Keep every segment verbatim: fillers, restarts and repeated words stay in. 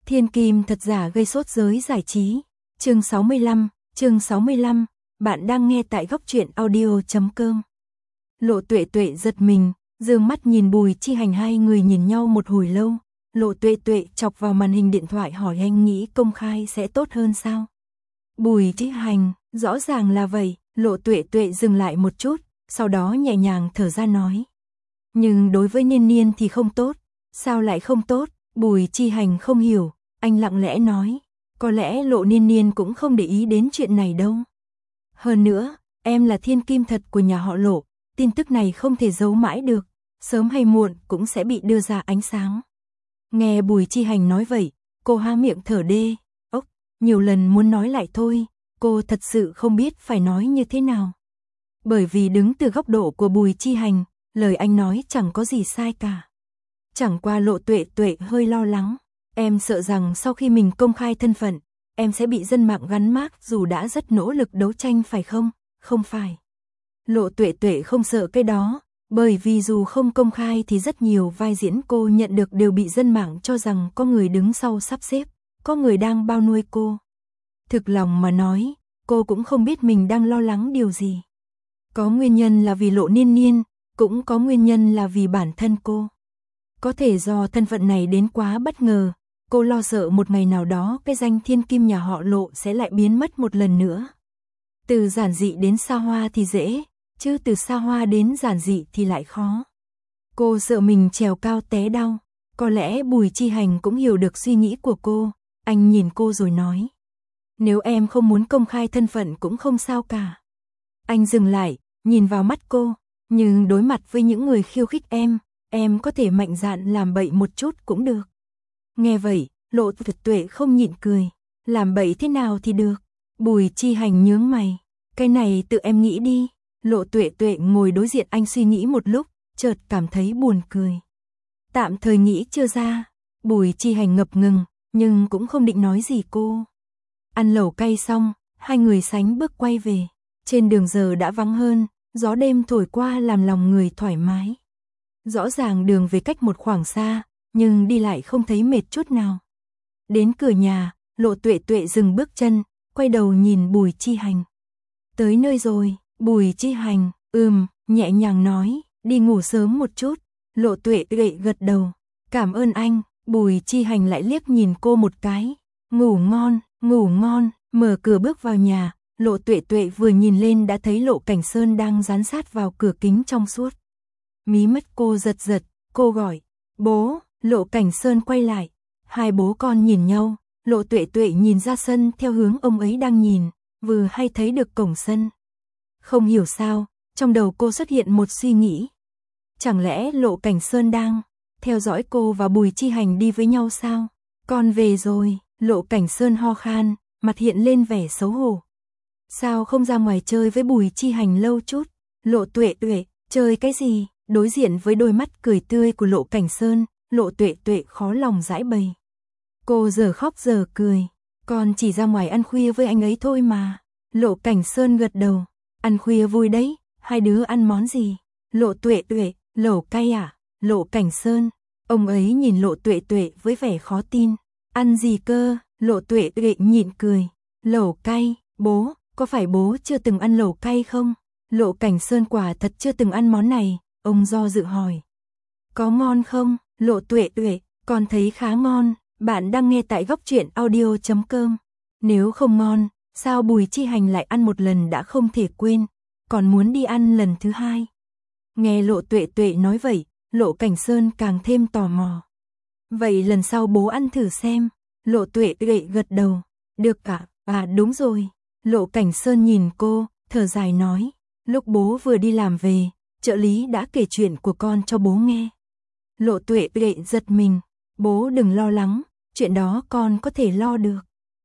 Thiên kim thật giả gây sốt giới giải trí. Chương sáu mươi lăm, chương sáu mươi lăm, bạn đang nghe tại góc truyện audio chấm com. Lộ Tuệ Tuệ giật mình, dương mắt nhìn Bùi Chi Hành, hai người nhìn nhau một hồi lâu. Lộ Tuệ Tuệ chọc vào màn hình điện thoại hỏi anh nghĩ công khai sẽ tốt hơn sao? Bùi Chi Hành, rõ ràng là vậy. Lộ Tuệ Tuệ dừng lại một chút, sau đó nhẹ nhàng thở ra nói. Nhưng đối với Niên Niên thì không tốt. Sao lại không tốt? Bùi Chi Hành không hiểu, anh lặng lẽ nói. Có lẽ Lộ Niên Niên cũng không để ý đến chuyện này đâu. Hơn nữa, em là thiên kim thật của nhà họ Lộ, tin tức này không thể giấu mãi được, sớm hay muộn cũng sẽ bị đưa ra ánh sáng. Nghe Bùi Chi Hành nói vậy, cô há miệng thở đê, ốc, nhiều lần muốn nói lại thôi, cô thật sự không biết phải nói như thế nào. Bởi vì đứng từ góc độ của Bùi Chi Hành, lời anh nói chẳng có gì sai cả. Chẳng qua Lộ Tuệ Tuệ hơi lo lắng, em sợ rằng sau khi mình công khai thân phận, em sẽ bị dân mạng gắn mác dù đã rất nỗ lực đấu tranh phải không? Không phải. Lộ Tuệ Tuệ không sợ cái đó, bởi vì dù không công khai thì rất nhiều vai diễn cô nhận được đều bị dân mạng cho rằng có người đứng sau sắp xếp, có người đang bao nuôi cô. Thực lòng mà nói, cô cũng không biết mình đang lo lắng điều gì. Có nguyên nhân là vì Lộ Niên Niên, cũng có nguyên nhân là vì bản thân cô. Có thể do thân phận này đến quá bất ngờ, cô lo sợ một ngày nào đó cái danh thiên kim nhà họ Lộ sẽ lại biến mất một lần nữa. Từ giản dị đến xa hoa thì dễ, chứ từ xa hoa đến giản dị thì lại khó. Cô sợ mình trèo cao té đau, có lẽ Bùi Chi Hành cũng hiểu được suy nghĩ của cô, anh nhìn cô rồi nói. Nếu em không muốn công khai thân phận cũng không sao cả. Anh dừng lại, nhìn vào mắt cô, nhưng đối mặt với những người khiêu khích em, em có thể mạnh dạn làm bậy một chút cũng được. Nghe vậy, Lộ Tuệ Tuệ không nhịn cười, làm bậy thế nào thì được. Bùi Chi Hành nhướng mày, cái này tự em nghĩ đi. Lộ Tuệ Tuệ ngồi đối diện anh suy nghĩ một lúc, chợt cảm thấy buồn cười. Tạm thời nghĩ chưa ra. Bùi Chi Hành ngập ngừng, nhưng cũng không định nói gì cô. Ăn lẩu cay xong, hai người sánh bước quay về. Trên đường giờ đã vắng hơn, gió đêm thổi qua làm lòng người thoải mái. Rõ ràng đường về cách một khoảng xa, nhưng đi lại không thấy mệt chút nào. Đến cửa nhà, Lộ Tuệ Tuệ dừng bước chân, quay đầu nhìn Bùi Chi Hành. Tới nơi rồi. Bùi Chi Hành, ừm, nhẹ nhàng nói, đi ngủ sớm một chút. Lộ Tuệ Tuệ gật đầu, cảm ơn anh. Bùi Chi Hành lại liếc nhìn cô một cái, ngủ ngon, ngủ ngon. Mở cửa bước vào nhà, Lộ Tuệ Tuệ vừa nhìn lên đã thấy Lộ Cảnh Sơn đang dán sát vào cửa kính trong suốt. Mí mắt cô giật giật, cô gọi, bố. Lộ Cảnh Sơn quay lại, hai bố con nhìn nhau. Lộ Tuệ Tuệ nhìn ra sân theo hướng ông ấy đang nhìn, vừa hay thấy được cổng sân. Không hiểu sao, trong đầu cô xuất hiện một suy nghĩ. Chẳng lẽ Lộ Cảnh Sơn đang theo dõi cô và Bùi Chi Hành đi với nhau sao? Con về rồi. Lộ Cảnh Sơn ho khan, mặt hiện lên vẻ xấu hổ. Sao không ra ngoài chơi với Bùi Chi Hành lâu chút? Lộ Tuệ Tuệ, chơi cái gì? Đối diện với đôi mắt cười tươi của Lộ Cảnh Sơn, Lộ Tuệ Tuệ khó lòng giải bày. Cô giờ khóc giờ cười, con chỉ ra ngoài ăn khuya với anh ấy thôi mà. Lộ Cảnh Sơn gật đầu, ăn khuya vui đấy, hai đứa ăn món gì? Lộ Tuệ Tuệ, lẩu cay à? Lộ Cảnh Sơn, ông ấy nhìn Lộ Tuệ Tuệ với vẻ khó tin. Ăn gì cơ? Lộ Tuệ Tuệ nhịn cười, lẩu cay. Bố, có phải bố chưa từng ăn lẩu cay không? Lộ Cảnh Sơn quả thật chưa từng ăn món này, ông do dự hỏi. Có ngon không? Lộ Tuệ Tuệ, con thấy khá ngon. Bạn đang nghe tại góc truyện audio chấm com. Nếu không ngon, sao Bùi Chi Hành lại ăn một lần đã không thể quên, còn muốn đi ăn lần thứ hai? Nghe Lộ Tuệ Tuệ nói vậy, Lộ Cảnh Sơn càng thêm tò mò. Vậy lần sau bố ăn thử xem. Lộ Tuệ Tuệ gật đầu. Được ạ, à đúng rồi. Lộ Cảnh Sơn nhìn cô, thở dài nói. Lúc bố vừa đi làm về, trợ lý đã kể chuyện của con cho bố nghe. Lộ Tuệ Tuệ giật mình. Bố đừng lo lắng, chuyện đó con có thể lo được.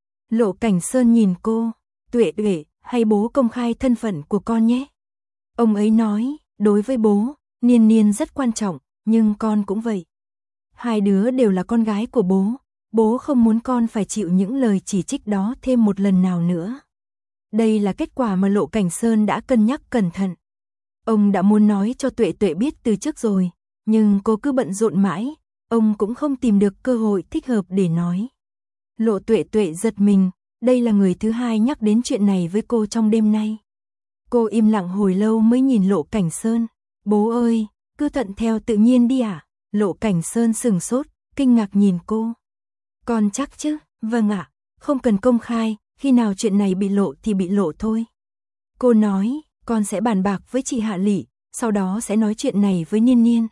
Lộ Cảnh Sơn nhìn cô. Tuệ Tuệ, hay bố công khai thân phận của con nhé. Ông ấy nói, đối với bố, Niên Niên rất quan trọng, nhưng con cũng vậy. Hai đứa đều là con gái của bố, bố không muốn con phải chịu những lời chỉ trích đó thêm một lần nào nữa. Đây là kết quả mà Lộ Cảnh Sơn đã cân nhắc cẩn thận. Ông đã muốn nói cho Tuệ Tuệ biết từ trước rồi, nhưng cô cứ bận rộn mãi, ông cũng không tìm được cơ hội thích hợp để nói. Lộ Tuệ Tuệ giật mình, đây là người thứ hai nhắc đến chuyện này với cô trong đêm nay. Cô im lặng hồi lâu mới nhìn Lộ Cảnh Sơn. Bố ơi, cứ thuận theo tự nhiên đi à? Lộ Cảnh Sơn sừng sốt, kinh ngạc nhìn cô. Con chắc chứ? Vâng ạ, không cần công khai, khi nào chuyện này bị lộ thì bị lộ thôi. Cô nói, con sẽ bàn bạc với chị Hạ Lị, sau đó sẽ nói chuyện này với Niên Niên.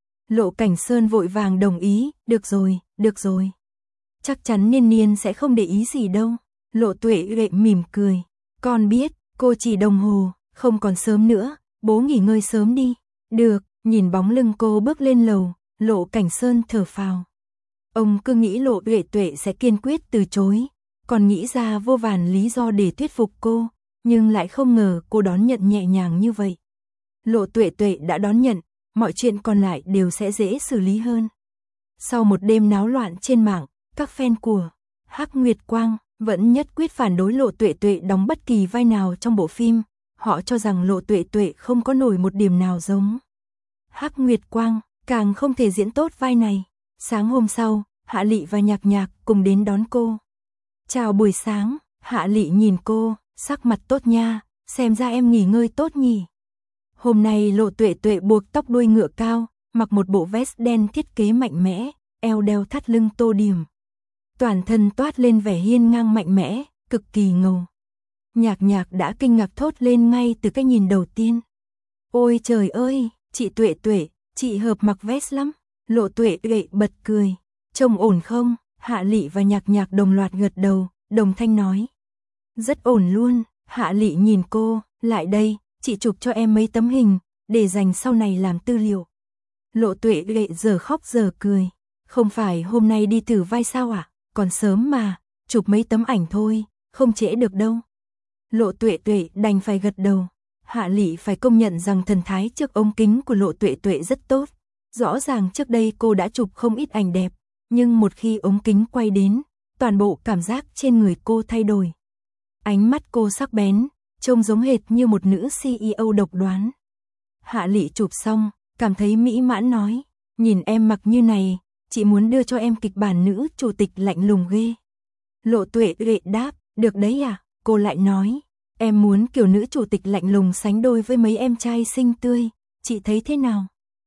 Lộ Cảnh Sơn vội vàng đồng ý, được rồi, được rồi. Chắc chắn Niên Niên sẽ không để ý gì đâu. Lộ Tuệ Tuệ mỉm cười. Con biết, cô chỉ đồng hồ, không còn sớm nữa, bố nghỉ ngơi sớm đi. Được, nhìn bóng lưng cô bước lên lầu, Lộ Cảnh Sơn thở phào. Ông cứ nghĩ Lộ Tuệ Tuệ sẽ kiên quyết từ chối, còn nghĩ ra vô vàn lý do để thuyết phục cô, nhưng lại không ngờ cô đón nhận nhẹ nhàng như vậy. Lộ Tuệ Tuệ đã đón nhận, mọi chuyện còn lại đều sẽ dễ xử lý hơn. Sau một đêm náo loạn trên mạng, các fan của Hắc Nguyệt Quang vẫn nhất quyết phản đối Lộ Tuệ Tuệ đóng bất kỳ vai nào trong bộ phim, họ cho rằng Lộ Tuệ Tuệ không có nổi một điểm nào giống Hắc Nguyệt Quang, càng không thể diễn tốt vai này. Sáng hôm sau, Hạ Lị và Nhạc Nhạc cùng đến đón cô. Chào buổi sáng, Hạ Lị nhìn cô, sắc mặt tốt nha, xem ra em nghỉ ngơi tốt nhỉ. Hôm nay Lộ Tuệ Tuệ buộc tóc đuôi ngựa cao, mặc một bộ vest đen thiết kế mạnh mẽ, eo đeo thắt lưng tô điểm. Toàn thân toát lên vẻ hiên ngang mạnh mẽ, cực kỳ ngầu. Nhạc Nhạc đã kinh ngạc thốt lên ngay từ cái nhìn đầu tiên. Ôi trời ơi, chị Tuệ Tuệ, chị hợp mặc vest lắm. Lộ Tuệ Tuệ bật cười. Trông ổn không? Hạ Lị và Nhạc Nhạc đồng loạt gật đầu, đồng thanh nói. Rất ổn luôn. Hạ Lị nhìn cô, lại đây, chị chụp cho em mấy tấm hình, để dành sau này làm tư liệu. Lộ Tuệ Tuệ giờ khóc giờ cười. Không phải hôm nay đi thử vai sao ạ? À? Còn sớm mà, chụp mấy tấm ảnh thôi, không trễ được đâu. Lộ Tuệ Tuệ đành phải gật đầu. Hạ Lị phải công nhận rằng thần thái trước ống kính của Lộ Tuệ Tuệ rất tốt. Rõ ràng trước đây cô đã chụp không ít ảnh đẹp, nhưng một khi ống kính quay đến, toàn bộ cảm giác trên người cô thay đổi. Ánh mắt cô sắc bén, trông giống hệt như một nữ xê e ô độc đoán. Hạ Lị chụp xong, cảm thấy mỹ mãn nói, nhìn em mặc như này, chị muốn đưa cho em kịch bản nữ chủ tịch lạnh lùng ghê. Lộ Tuệ Tuệ đáp, được đấy à? Cô lại nói, em muốn kiểu nữ chủ tịch lạnh lùng sánh đôi với mấy em trai xinh tươi, chị thấy thế nào?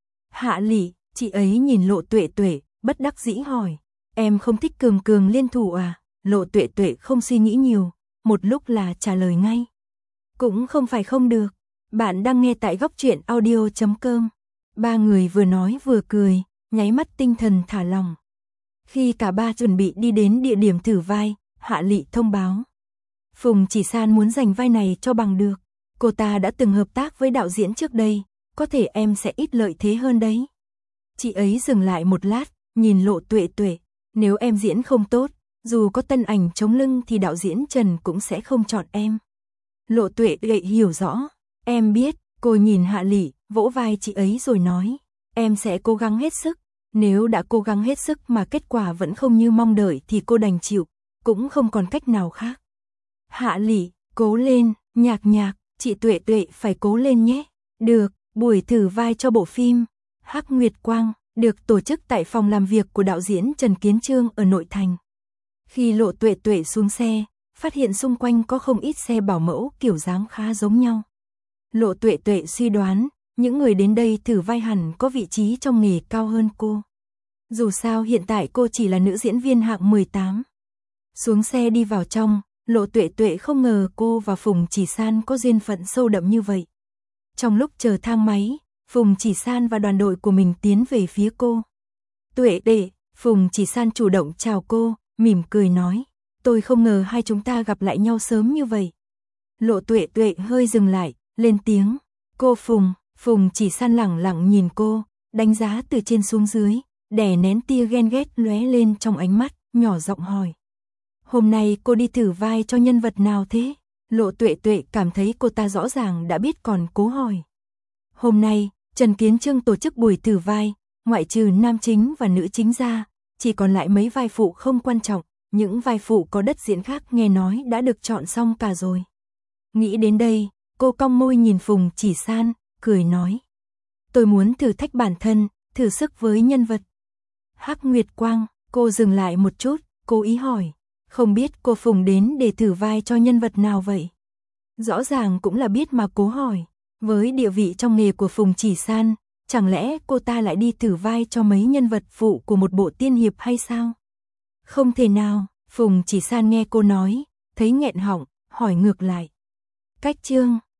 Hạ Lị, chị ấy nhìn Lộ Tuệ Tuệ, bất đắc dĩ hỏi, em không thích cường cường liên thủ à? Lộ Tuệ Tuệ không suy nghĩ nhiều, một lúc là trả lời ngay. Cũng không phải không được, bạn đang nghe tại góc truyện audio chấm com. Ba người vừa nói vừa cười, nháy mắt tinh thần thả lỏng. Khi cả ba chuẩn bị đi đến địa điểm thử vai, Hạ Lị thông báo. Phùng Chỉ San muốn giành vai này cho bằng được. Cô ta đã từng hợp tác với đạo diễn trước đây, có thể em sẽ ít lợi thế hơn đấy. Chị ấy dừng lại một lát, nhìn Lộ Tuệ Tuệ. Nếu em diễn không tốt, dù có tân ảnh chống lưng thì đạo diễn Trần cũng sẽ không chọn em. Lộ Tuệ Tuệ hiểu rõ. Em biết, cô nhìn Hạ Lị, vỗ vai chị ấy rồi nói. Em sẽ cố gắng hết sức. Nếu đã cố gắng hết sức mà kết quả vẫn không như mong đợi thì cô đành chịu, cũng không còn cách nào khác. Hạ Lị, cố lên, Nhạc Nhạc, chị Tuệ Tuệ phải cố lên nhé. Được, buổi thử vai cho bộ phim Hắc Nguyệt Quang được tổ chức tại phòng làm việc của đạo diễn Trần Kiến Trương ở nội thành. Khi Lộ Tuệ Tuệ xuống xe, phát hiện xung quanh có không ít xe bảo mẫu kiểu dáng khá giống nhau. Lộ Tuệ Tuệ suy đoán, những người đến đây thử vai hẳn có vị trí trong nghề cao hơn cô. Dù sao hiện tại cô chỉ là nữ diễn viên hạng mười tám. Xuống xe đi vào trong, Lộ Tuệ Tuệ không ngờ cô và Phùng Chỉ San có duyên phận sâu đậm như vậy. Trong lúc chờ thang máy, Phùng Chỉ San và đoàn đội của mình tiến về phía cô. Tuệ Tuệ, Phùng Chỉ San chủ động chào cô, mỉm cười nói, tôi không ngờ hai chúng ta gặp lại nhau sớm như vậy. Lộ Tuệ Tuệ hơi dừng lại, lên tiếng, cô Phùng. Phùng Chỉ San lẳng lặng nhìn cô, đánh giá từ trên xuống dưới, đè nén tia ghen ghét lóe lên trong ánh mắt, nhỏ giọng hỏi. Hôm nay cô đi thử vai cho nhân vật nào thế? Lộ Tuệ Tuệ cảm thấy cô ta rõ ràng đã biết còn cố hỏi. Hôm nay, Trần Kiến Trương tổ chức buổi thử vai, ngoại trừ nam chính và nữ chính ra, chỉ còn lại mấy vai phụ không quan trọng, những vai phụ có đất diễn khác nghe nói đã được chọn xong cả rồi. Nghĩ đến đây, cô cong môi nhìn Phùng Chỉ San, cười nói. Tôi muốn thử thách bản thân, thử sức với nhân vật Hắc Nguyệt Quang. Cô dừng lại một chút, cố ý hỏi. Không biết cô Phùng đến để thử vai cho nhân vật nào vậy? Rõ ràng cũng là biết mà cố hỏi. Với địa vị trong nghề của Phùng Chỉ San, chẳng lẽ cô ta lại đi thử vai cho mấy nhân vật phụ của một bộ tiên hiệp hay sao? Không thể nào, Phùng Chỉ San nghe cô nói, thấy nghẹn họng, hỏi ngược lại. Cách chương